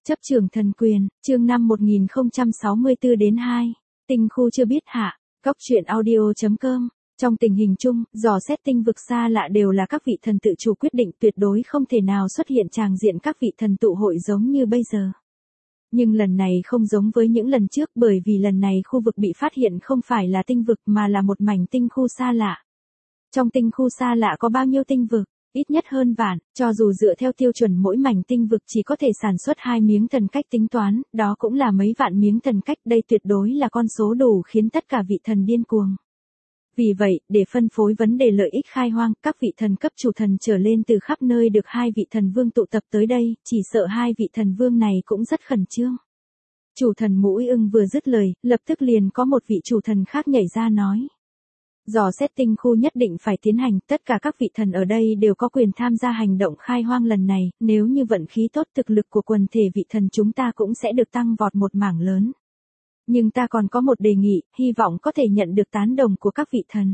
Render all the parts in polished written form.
Chấp trường thần quyền, chương 5 1064 đến 2. Tinh khu chưa biết hạ. Góc truyện audio.com. Trong tình hình chung, dò xét tinh vực xa lạ đều là các vị thần tự chủ quyết định, tuyệt đối không thể nào xuất hiện tràng diện các vị thần tụ hội giống như bây giờ. Nhưng lần này không giống với những lần trước, bởi vì lần này khu vực bị phát hiện không phải là tinh vực mà là một mảnh tinh khu xa lạ. Trong tinh khu xa lạ có bao nhiêu tinh vực? Ít nhất hơn vạn, cho dù dựa theo tiêu chuẩn mỗi mảnh tinh vực chỉ có thể sản xuất 2 miếng thần cách tính toán, đó cũng là mấy vạn miếng thần cách, đây tuyệt đối là con số đủ khiến tất cả vị thần điên cuồng. Vì vậy, để phân phối vấn đề lợi ích khai hoang, các vị thần cấp chủ thần trở lên từ khắp nơi được 2 vị thần vương tụ tập tới đây, chỉ sợ 2 vị thần vương này cũng rất khẩn trương. Chủ thần Mũi Ưng vừa dứt lời, lập tức liền có một vị chủ thần khác nhảy ra nói. Dò xét tinh khu nhất định phải tiến hành, tất cả các vị thần ở đây đều có quyền tham gia hành động khai hoang lần này, nếu như vận khí tốt thực lực của quần thể vị thần chúng ta cũng sẽ được tăng vọt một mảng lớn. Nhưng ta còn có một đề nghị, hy vọng có thể nhận được tán đồng của các vị thần.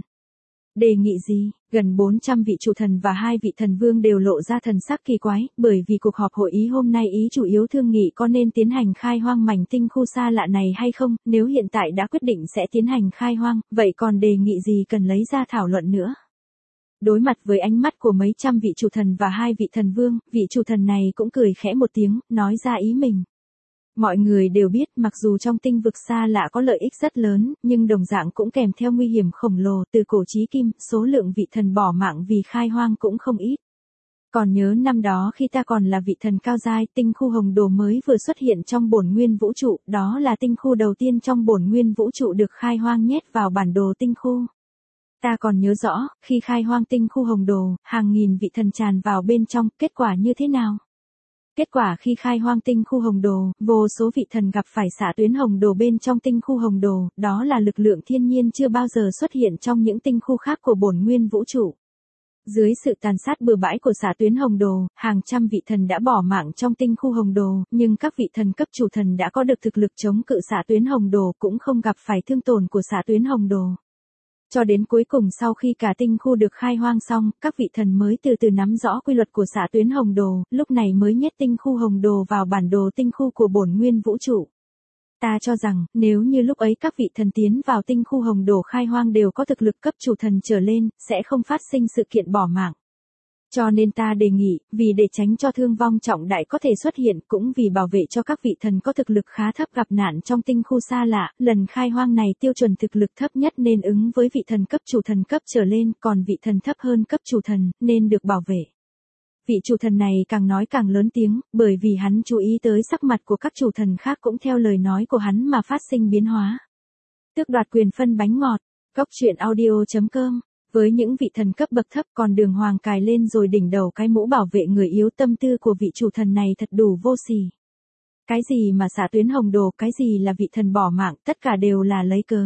Đề nghị gì? Gần 400 vị chủ thần và 2 vị thần vương đều lộ ra thần sắc kỳ quái, bởi vì cuộc họp hội ý hôm nay ý chủ yếu thương nghị có nên tiến hành khai hoang mảnh tinh khu xa lạ này hay không, nếu hiện tại đã quyết định sẽ tiến hành khai hoang, vậy còn đề nghị gì cần lấy ra thảo luận nữa? Đối mặt với ánh mắt của mấy trăm vị chủ thần và 2 vị thần vương, vị chủ thần này cũng cười khẽ một tiếng, nói ra ý mình. Mọi người đều biết mặc dù trong tinh vực xa lạ có lợi ích rất lớn, nhưng đồng dạng cũng kèm theo nguy hiểm khổng lồ, từ cổ chí kim, số lượng vị thần bỏ mạng vì khai hoang cũng không ít. Còn nhớ năm đó khi ta còn là vị thần cao giai, tinh khu hồng đồ mới vừa xuất hiện trong bổn nguyên vũ trụ, đó là tinh khu đầu tiên trong bổn nguyên vũ trụ được khai hoang nhét vào bản đồ tinh khu. Ta còn nhớ rõ, khi khai hoang tinh khu hồng đồ, hàng nghìn vị thần tràn vào bên trong, kết quả như thế nào? Kết quả khi khai hoang tinh khu hồng đồ, vô số vị thần gặp phải xạ tuyến hồng đồ bên trong tinh khu hồng đồ, đó là lực lượng thiên nhiên chưa bao giờ xuất hiện trong những tinh khu khác của bổn nguyên vũ trụ. Dưới sự tàn sát bừa bãi của xạ tuyến hồng đồ, hàng trăm vị thần đã bỏ mạng trong tinh khu hồng đồ, nhưng các vị thần cấp chủ thần đã có được thực lực chống cự xạ tuyến hồng đồ cũng không gặp phải thương tổn của xạ tuyến hồng đồ. Cho đến cuối cùng sau khi cả tinh khu được khai hoang xong, các vị thần mới từ từ nắm rõ quy luật của xạ tuyến hồng đồ, lúc này mới nhét tinh khu hồng đồ vào bản đồ tinh khu của bổn nguyên vũ trụ. Ta cho rằng, nếu như lúc ấy các vị thần tiến vào tinh khu hồng đồ khai hoang đều có thực lực cấp chủ thần trở lên, sẽ không phát sinh sự kiện bỏ mạng. Cho nên ta đề nghị, vì để tránh cho thương vong trọng đại có thể xuất hiện, cũng vì bảo vệ cho các vị thần có thực lực khá thấp gặp nạn trong tinh khu xa lạ, lần khai hoang này tiêu chuẩn thực lực thấp nhất nên ứng với vị thần cấp chủ thần cấp trở lên, còn vị thần thấp hơn cấp chủ thần, nên được bảo vệ. Vị chủ thần này càng nói càng lớn tiếng, bởi vì hắn chú ý tới sắc mặt của các chủ thần khác cũng theo lời nói của hắn mà phát sinh biến hóa. Tước đoạt quyền phân bánh ngọt, góc truyện audio.com. Với những vị thần cấp bậc thấp còn đường hoàng cài lên rồi đỉnh đầu cái mũ bảo vệ người yếu, tâm tư của vị chủ thần này thật đủ vô sỉ. Cái gì mà xạ tuyến hồng đồ, cái gì là vị thần bỏ mạng, tất cả đều là lấy cớ.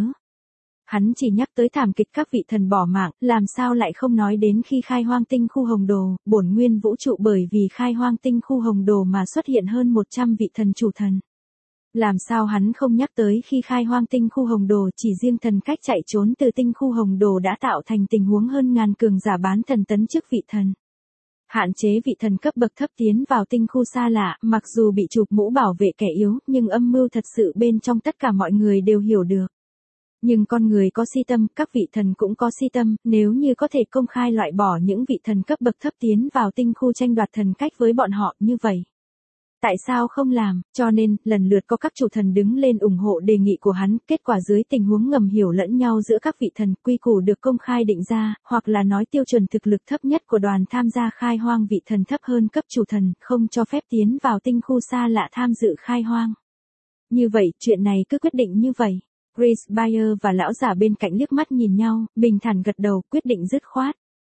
Hắn chỉ nhắc tới thảm kịch các vị thần bỏ mạng, làm sao lại không nói đến khi khai hoang tinh khu hồng đồ, bổn nguyên vũ trụ bởi vì khai hoang tinh khu hồng đồ mà xuất hiện hơn 100 vị thần chủ thần. Làm sao hắn không nhắc tới khi khai hoang tinh khu hồng đồ chỉ riêng thần cách chạy trốn từ tinh khu hồng đồ đã tạo thành tình huống hơn ngàn cường giả bán thần tấn chức vị thần. Hạn chế vị thần cấp bậc thấp tiến vào tinh khu xa lạ, mặc dù bị chụp mũ bảo vệ kẻ yếu, nhưng âm mưu thật sự bên trong tất cả mọi người đều hiểu được. Nhưng con người có si tâm, các vị thần cũng có si tâm, nếu như có thể công khai loại bỏ những vị thần cấp bậc thấp tiến vào tinh khu tranh đoạt thần cách với bọn họ như vậy. Tại sao không làm? Cho nên, lần lượt có các chủ thần đứng lên ủng hộ đề nghị của hắn, kết quả dưới tình huống ngầm hiểu lẫn nhau giữa các vị thần, quy củ được công khai định ra, hoặc là nói tiêu chuẩn thực lực thấp nhất của đoàn tham gia khai hoang vị thần thấp hơn cấp chủ thần, không cho phép tiến vào tinh khu xa lạ tham dự khai hoang. Như vậy, chuyện này cứ quyết định như vậy. Grace Bayer và lão giả bên cạnh liếc mắt nhìn nhau, bình thản gật đầu, quyết định dứt khoát.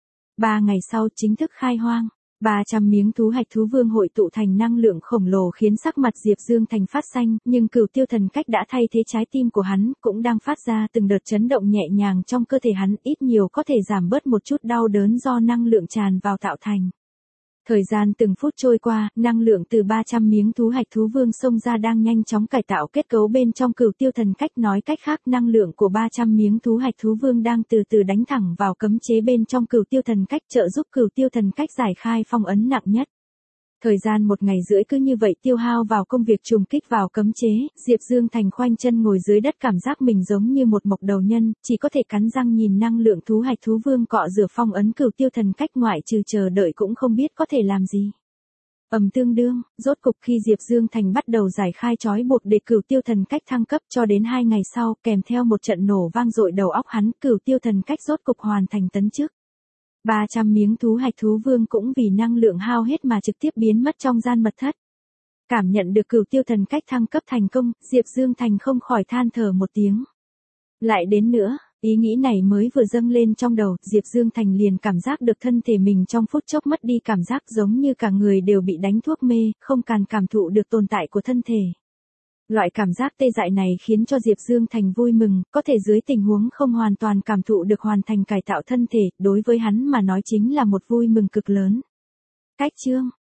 3 ngày sau chính thức khai hoang. 300 miếng thú hạch thú vương hội tụ thành năng lượng khổng lồ khiến sắc mặt Diệp Dương Thành phát xanh, nhưng cửu tiêu thần cách đã thay thế trái tim của hắn, cũng đang phát ra từng đợt chấn động nhẹ nhàng trong cơ thể hắn, ít nhiều có thể giảm bớt một chút đau đớn do năng lượng tràn vào tạo thành. Thời gian từng phút trôi qua, năng lượng từ 300 miếng thú hạch thú vương xông ra đang nhanh chóng cải tạo kết cấu bên trong cửu tiêu thần cách, nói cách khác năng lượng của 300 miếng thú hạch thú vương đang từ từ đánh thẳng vào cấm chế bên trong cửu tiêu thần cách trợ giúp cửu tiêu thần cách giải khai phong ấn nặng nhất. Thời gian 1 ngày rưỡi cứ như vậy tiêu hao vào công việc trùng kích vào cấm chế, Diệp Dương Thành khoanh chân ngồi dưới đất cảm giác mình giống như một mộc đầu nhân, chỉ có thể cắn răng nhìn năng lượng thú hạch thú vương cọ rửa phong ấn Cửu Tiêu Thần Cách ngoại trừ chờ đợi cũng không biết có thể làm gì. Tương đương, rốt cục khi Diệp Dương Thành bắt đầu giải khai trói buộc để Cửu Tiêu Thần Cách thăng cấp cho đến 2 ngày sau, kèm theo một trận nổ vang dội đầu óc hắn, Cửu Tiêu Thần Cách rốt cục hoàn thành tấn chức. 300 miếng thú hạch thú vương cũng vì năng lượng hao hết mà trực tiếp biến mất trong gian mật thất. Cảm nhận được Cửu Tiêu Thần Cách thăng cấp thành công, Diệp Dương Thành không khỏi than thở một tiếng. Lại đến nữa, ý nghĩ này mới vừa dâng lên trong đầu, Diệp Dương Thành liền cảm giác được thân thể mình trong phút chốc mất đi cảm giác giống như cả người đều bị đánh thuốc mê, không còn cảm thụ được tồn tại của thân thể. Loại cảm giác tê dại này khiến cho Diệp Dương Thành vui mừng, có thể dưới tình huống không hoàn toàn cảm thụ được hoàn thành cải tạo thân thể, đối với hắn mà nói chính là một vui mừng cực lớn. Cách chương